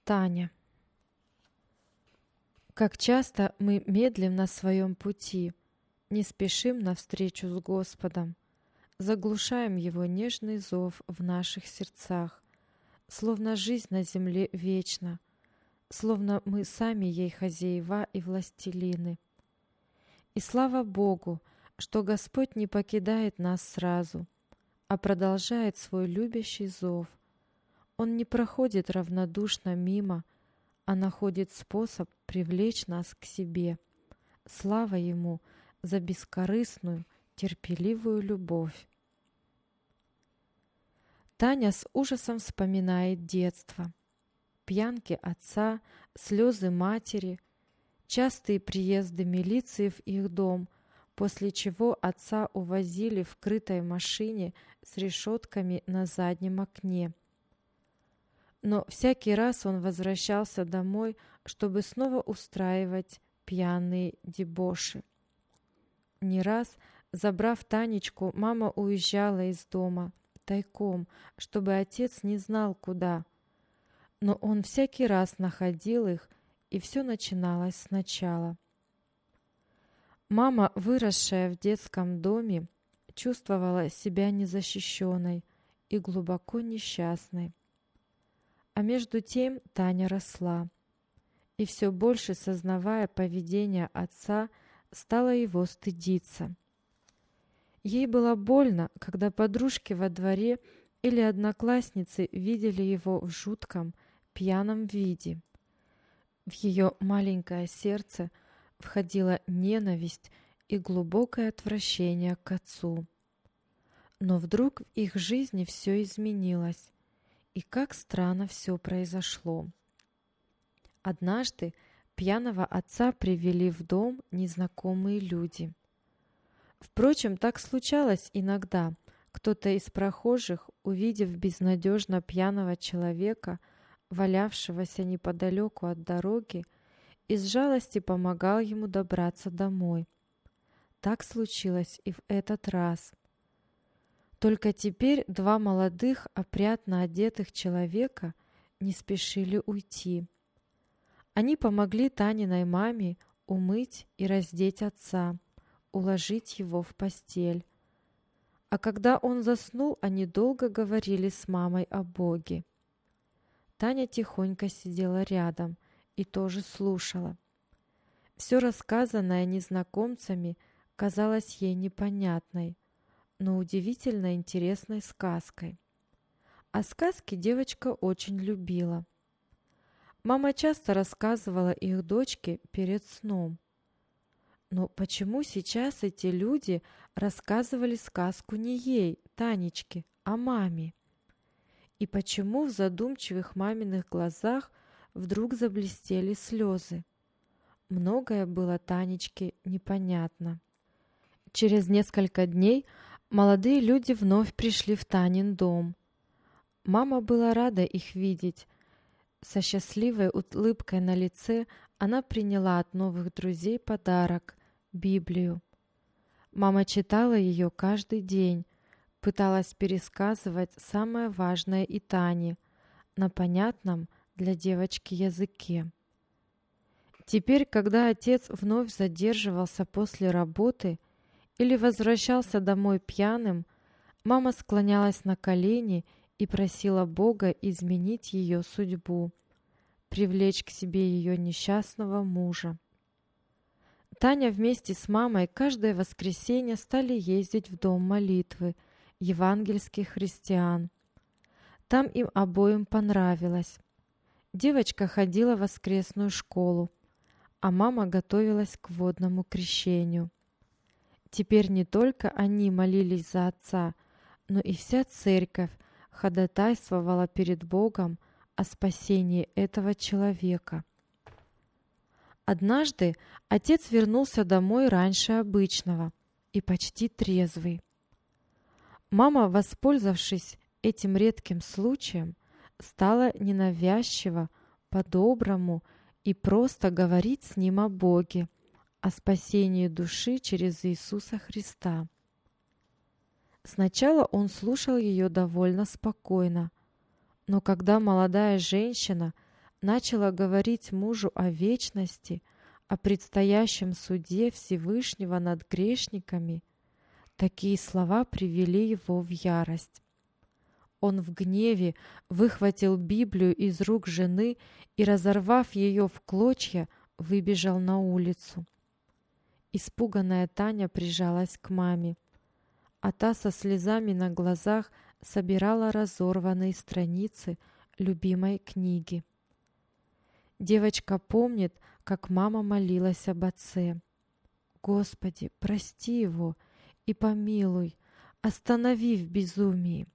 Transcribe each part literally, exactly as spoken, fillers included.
Таня. Как часто мы медлим на своем пути, не спешим навстречу с Господом, заглушаем Его нежный зов в наших сердцах, словно жизнь на земле вечна, словно мы сами ей хозяева и властелины. И слава Богу, что Господь не покидает нас сразу, а продолжает свой любящий зов. Он не проходит равнодушно мимо, а находит способ привлечь нас к себе. Слава Ему за бескорыстную, терпеливую любовь. Таня с ужасом вспоминает детство. Пьянки отца, слезы матери, частые приезды милиции в их дом, после чего отца увозили в крытой машине с решетками на заднем окне. Но всякий раз он возвращался домой, чтобы снова устраивать пьяные дебоши. Не раз, забрав Танечку, мама уезжала из дома тайком, чтобы отец не знал куда. Но он всякий раз находил их, и все начиналось сначала. Мама, выросшая в детском доме, чувствовала себя незащищенной и глубоко несчастной. А между тем Таня росла, и все больше, сознавая поведение отца, стала его стыдиться. Ей было больно, когда подружки во дворе или одноклассницы видели его в жутком, пьяном виде. В ее маленькое сердце входила ненависть и глубокое отвращение к отцу. Но вдруг в их жизни все изменилось. И как странно все произошло. Однажды пьяного отца привели в дом незнакомые люди. Впрочем, так случалось иногда. Кто-то из прохожих, увидев безнадежно пьяного человека, валявшегося неподалеку от дороги, из жалости помогал ему добраться домой. Так случилось и в этот раз. Только теперь два молодых, опрятно одетых человека не спешили уйти. Они помогли Таниной маме умыть и раздеть отца, уложить его в постель. А когда он заснул, они долго говорили с мамой о Боге. Таня тихонько сидела рядом и тоже слушала. Все рассказанное незнакомцами казалось ей непонятной, но удивительно интересной сказкой. А сказки девочка очень любила. Мама часто рассказывала их дочке перед сном. Но почему сейчас эти люди рассказывали сказку не ей, Танечке, а маме? И почему в задумчивых маминых глазах вдруг заблестели слезы? Многое было Танечке непонятно. Через несколько дней молодые люди вновь пришли в Танин дом. Мама была рада их видеть. Со счастливой улыбкой на лице она приняла от новых друзей подарок – Библию. Мама читала ее каждый день, пыталась пересказывать самое важное и Тане на понятном для девочки языке. Теперь, когда отец вновь задерживался после работы или возвращался домой пьяным, мама склонялась на колени и просила Бога изменить ее судьбу, привлечь к себе ее несчастного мужа. Таня вместе с мамой каждое воскресенье стали ездить в дом молитвы евангельских христиан. Там им обоим понравилось. Девочка ходила в воскресную школу, а мама готовилась к водному крещению. Теперь не только они молились за отца, но и вся церковь ходатайствовала перед Богом о спасении этого человека. Однажды отец вернулся домой раньше обычного и почти трезвый. Мама, воспользовавшись этим редким случаем, стала ненавязчиво, по-доброму и просто говорить с ним о Боге, о спасении души через Иисуса Христа. Сначала он слушал ее довольно спокойно, но когда молодая женщина начала говорить мужу о вечности, о предстоящем суде Всевышнего над грешниками, такие слова привели его в ярость. Он в гневе выхватил Библию из рук жены и, разорвав ее в клочья, выбежал на улицу. Испуганная Таня прижалась к маме, а та со слезами на глазах собирала разорванные страницы любимой книги. Девочка помнит, как мама молилась об отце. «Господи, прости его и помилуй, останови в безумии».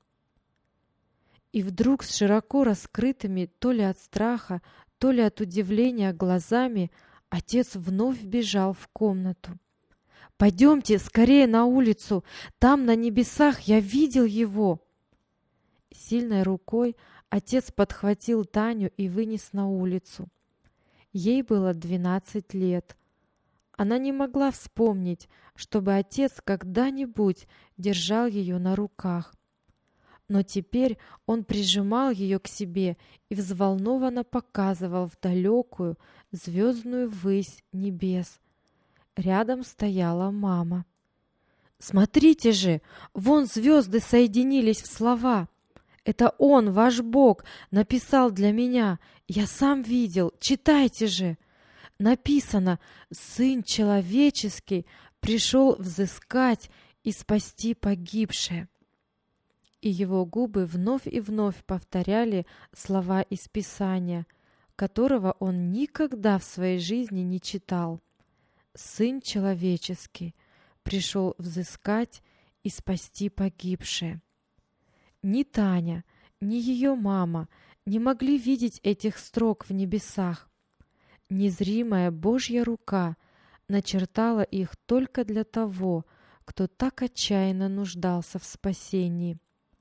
И вдруг с широко раскрытыми то ли от страха, то ли от удивления глазами отец вновь бежал в комнату. «Пойдемте скорее на улицу, там на небесах я видел его». Сильной рукой отец подхватил Таню и вынес на улицу. Ей было двенадцать лет. Она не могла вспомнить, чтобы отец когда-нибудь держал ее на руках. Но теперь он прижимал ее к себе и взволнованно показывал в далекую звездную высь небес. Рядом стояла мама. «Смотрите же, вон звезды соединились в слова. Это он, ваш Бог, написал для меня. Я сам видел. Читайте же. Написано: Сын человеческий пришел взыскать и спасти погибшее». И его губы вновь и вновь повторяли слова из Писания, которого он никогда в своей жизни не читал. «Сын человеческий пришел взыскать и спасти погибшее». Ни Таня, ни ее мама не могли видеть этих строк в небесах. Незримая Божья рука начертала их только для того, кто так отчаянно нуждался в спасении.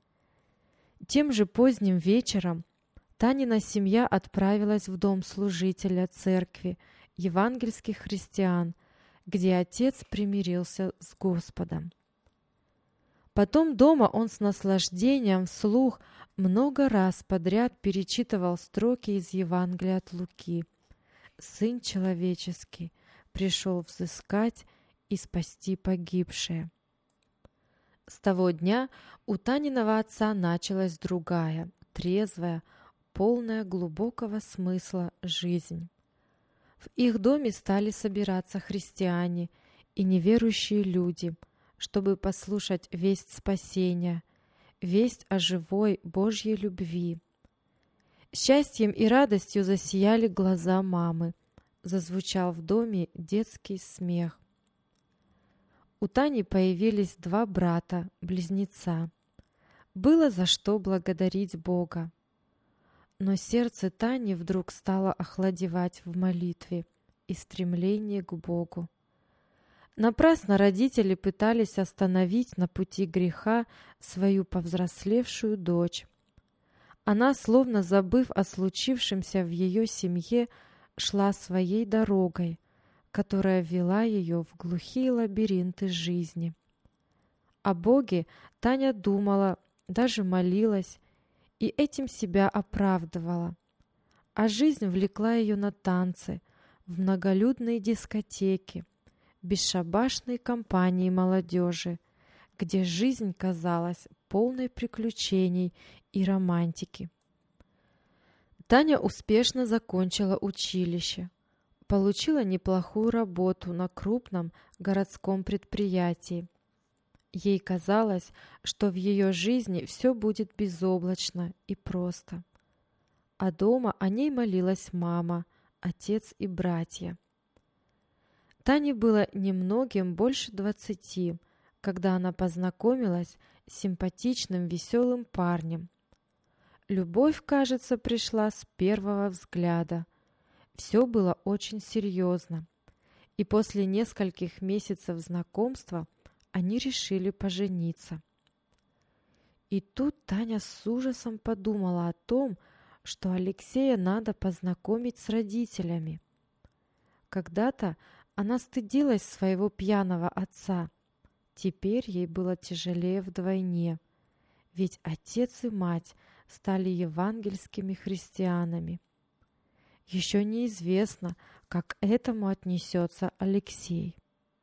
Тем же поздним вечером Танина семья отправилась в дом служителя церкви евангельских христиан, где отец примирился с Господом. Потом дома он с наслаждением вслух много раз подряд перечитывал строки из Евангелия от Луки. «Сын человеческий пришел взыскать и спасти погибшее». С того дня у Таниного отца началась другая, трезвая, полная глубокого смысла жизнь. В их доме стали собираться христиане и неверующие люди, чтобы послушать весть спасения, весть о живой Божьей любви. Счастьем и радостью засияли глаза мамы, зазвучал в доме детский смех. У Тани появились два брата, близнеца. Было за что благодарить Бога. Но сердце Тани вдруг стало охладевать в молитве и стремлении к Богу. Напрасно родители пытались остановить на пути греха свою повзрослевшую дочь. Она, словно забыв о случившемся в ее семье, шла своей дорогой, которая вела ее в глухие лабиринты жизни. О Боге Таня думала, даже молилась, и этим себя оправдывала. А жизнь влекла ее на танцы, в многолюдные дискотеки, бесшабашные компании молодежи, где жизнь казалась полной приключений и романтики. Таня успешно закончила училище, получила неплохую работу на крупном городском предприятии. Ей казалось, что в ее жизни все будет безоблачно и просто. А дома о ней молилась мама, отец и братья. Тане было немногим больше двадцати, когда она познакомилась с симпатичным веселым парнем. Любовь, кажется, пришла с первого взгляда. Все было очень серьезно, и после нескольких месяцев знакомства они решили пожениться. И тут Таня с ужасом подумала о том, что Алексея надо познакомить с родителями. Когда-то она стыдилась своего пьяного отца. Теперь ей было тяжелее вдвойне, ведь отец и мать стали евангельскими христианами. Еще неизвестно, как к этому отнесется Алексей.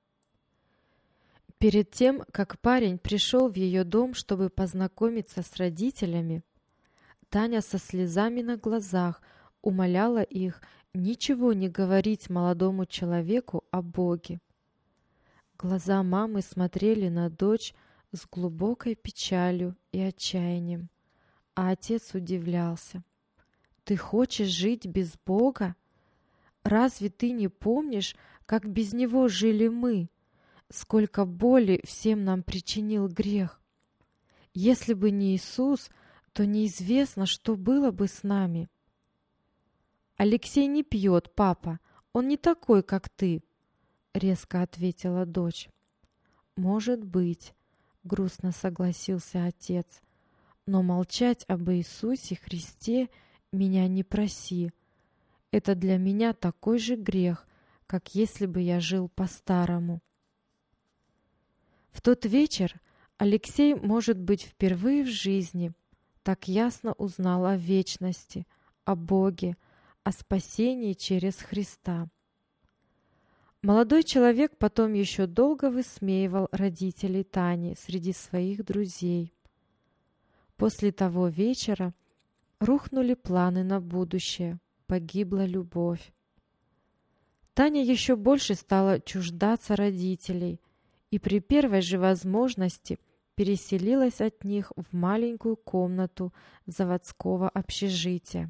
Перед тем, как парень пришел в ее дом, чтобы познакомиться с родителями, Таня со слезами на глазах умоляла их ничего не говорить молодому человеку о Боге. Глаза мамы смотрели на дочь с глубокой печалью и отчаянием, а отец удивлялся. «Ты хочешь жить без Бога? Разве ты не помнишь, как без Него жили мы? Сколько боли всем нам причинил грех! Если бы не Иисус, то неизвестно, что было бы с нами». «Алексей не пьет, папа, он не такой, как ты», — резко ответила дочь. «Может быть», — грустно согласился отец, «но молчать об Иисусе Христе меня не проси. Это для меня такой же грех, как если бы я жил по-старому». В тот вечер Алексей, может быть, впервые в жизни так ясно узнал о вечности, о Боге, о спасении через Христа. Молодой человек потом еще долго высмеивал родителей Тани среди своих друзей. После того вечера рухнули планы на будущее, погибла любовь. Таня еще больше стала чуждаться родителей и при первой же возможности переселилась от них в маленькую комнату заводского общежития.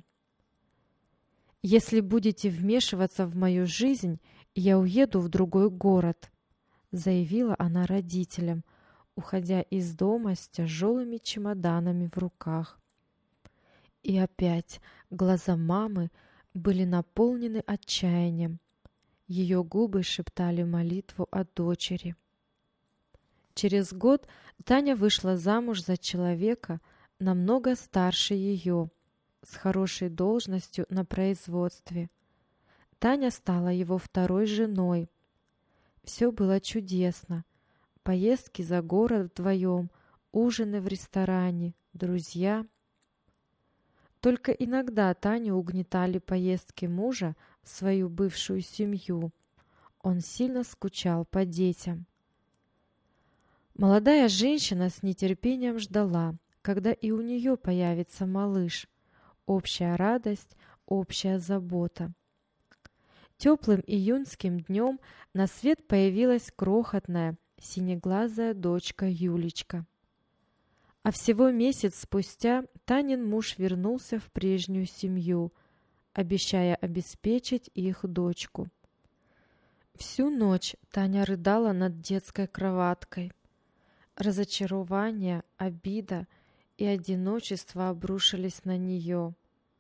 «Если будете вмешиваться в мою жизнь, я уеду в другой город», — заявила она родителям, уходя из дома с тяжелыми чемоданами в руках. И опять глаза мамы были наполнены отчаянием. Ее губы шептали молитву о дочери. Через год Таня вышла замуж за человека намного старше ее, с хорошей должностью на производстве. Таня стала его второй женой. Все было чудесно. Поездки за город вдвоем, ужины в ресторане, друзья. Только иногда Таню угнетали поездки мужа в свою бывшую семью. Он сильно скучал по детям. Молодая женщина с нетерпением ждала, когда и у нее появится малыш. Общая радость, общая забота. Теплым июньским днем на свет появилась крохотная, синеглазая дочка Юлечка. А всего месяц спустя Танин муж вернулся в прежнюю семью, обещая обеспечить их дочку. Всю ночь Таня рыдала над детской кроваткой. Разочарование, обида и одиночество обрушились на нее.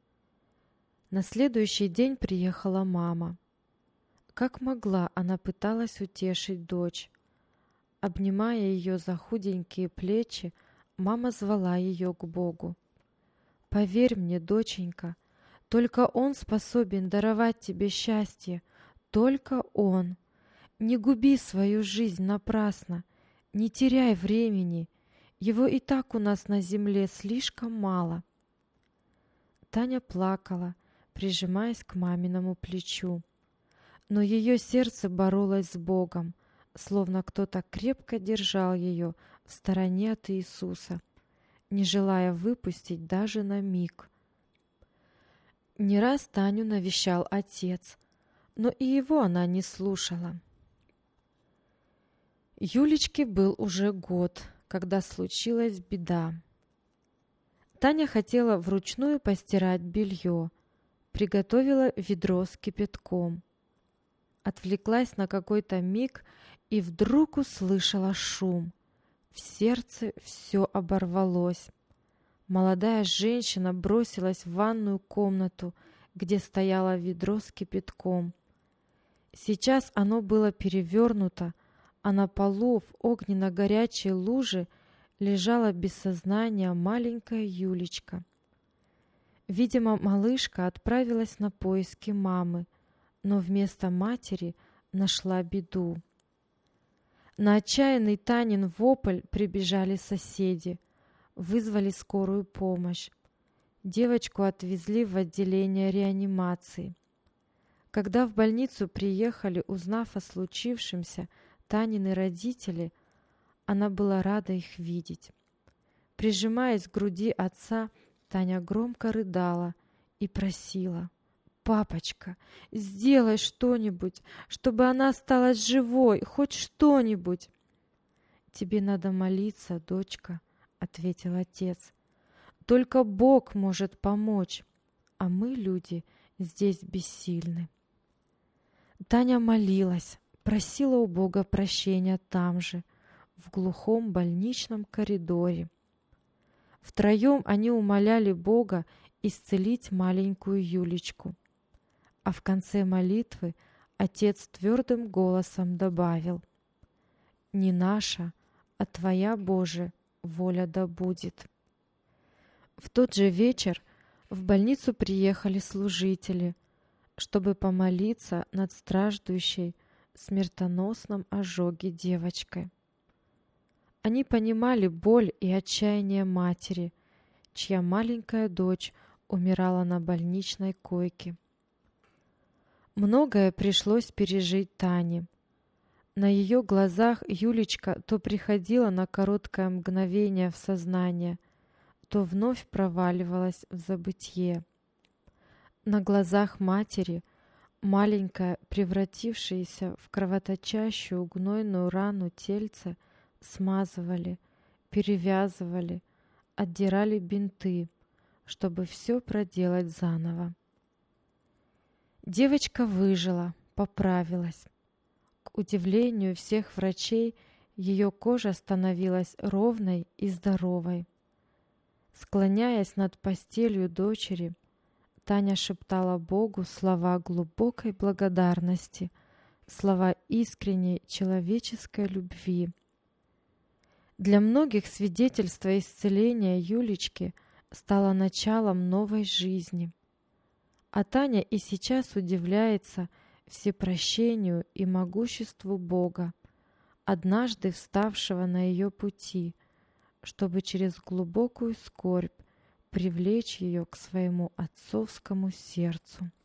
На следующий день приехала мама. Как могла, она пыталась утешить дочь. Обнимая ее за худенькие плечи, мама звала ее к Богу. «Поверь мне, доченька, только Он способен даровать тебе счастье, только Он. Не губи свою жизнь напрасно, не теряй времени, его и так у нас на земле слишком мало». Таня плакала, прижимаясь к маминому плечу. Но ее сердце боролось с Богом, словно кто-то крепко держал ее в стороне от Иисуса, не желая выпустить даже на миг. Не раз Таню навещал отец, но и его она не слушала. Юлечке был уже год, когда случилась беда. Таня хотела вручную постирать белье, приготовила ведро с кипятком. Отвлеклась на какой-то миг и вдруг услышала шум. В сердце все оборвалось. Молодая женщина бросилась в ванную комнату, где стояло ведро с кипятком. Сейчас оно было перевернуто, а на полу в огненно-горячей луже лежала без сознания маленькая Юлечка. Видимо, малышка отправилась на поиски мамы, но вместо матери нашла беду. На отчаянный Танин вопль прибежали соседи, вызвали скорую помощь. Девочку отвезли в отделение реанимации. Когда в больницу приехали, узнав о случившемся, Танины родители, она была рада их видеть. Прижимаясь к груди отца, Таня громко рыдала и просила: «Папочка, сделай что-нибудь, чтобы она осталась живой, хоть что-нибудь!» «Тебе надо молиться, дочка», — ответил отец. «Только Бог может помочь, а мы, люди, здесь бессильны». Таня молилась, просила у Бога прощения там же, в глухом больничном коридоре. Втроем они умоляли Бога исцелить маленькую Юлечку. А в конце молитвы отец твердым голосом добавил: «Не наша, а Твоя, Боже, воля да будет». В тот же вечер в больницу приехали служители, чтобы помолиться над страждущей в смертоносном ожоге девочкой. Они понимали боль и отчаяние матери, чья маленькая дочь умирала на больничной койке. Многое пришлось пережить Тане. На ее глазах Юлечка то приходила на короткое мгновение в сознание, то вновь проваливалась в забытье. На глазах матери маленькое, превратившееся в кровоточащую гнойную рану тельце смазывали, перевязывали, отдирали бинты, чтобы все проделать заново. Девочка выжила, поправилась. К удивлению всех врачей, ее кожа становилась ровной и здоровой. Склоняясь над постелью дочери, Таня шептала Богу слова глубокой благодарности, слова искренней человеческой любви. Для многих свидетельство исцеления Юлечки стало началом новой жизни. А Таня и сейчас удивляется всепрощению и могуществу Бога, однажды вставшего на ее пути, чтобы через глубокую скорбь привлечь ее к своему отцовскому сердцу.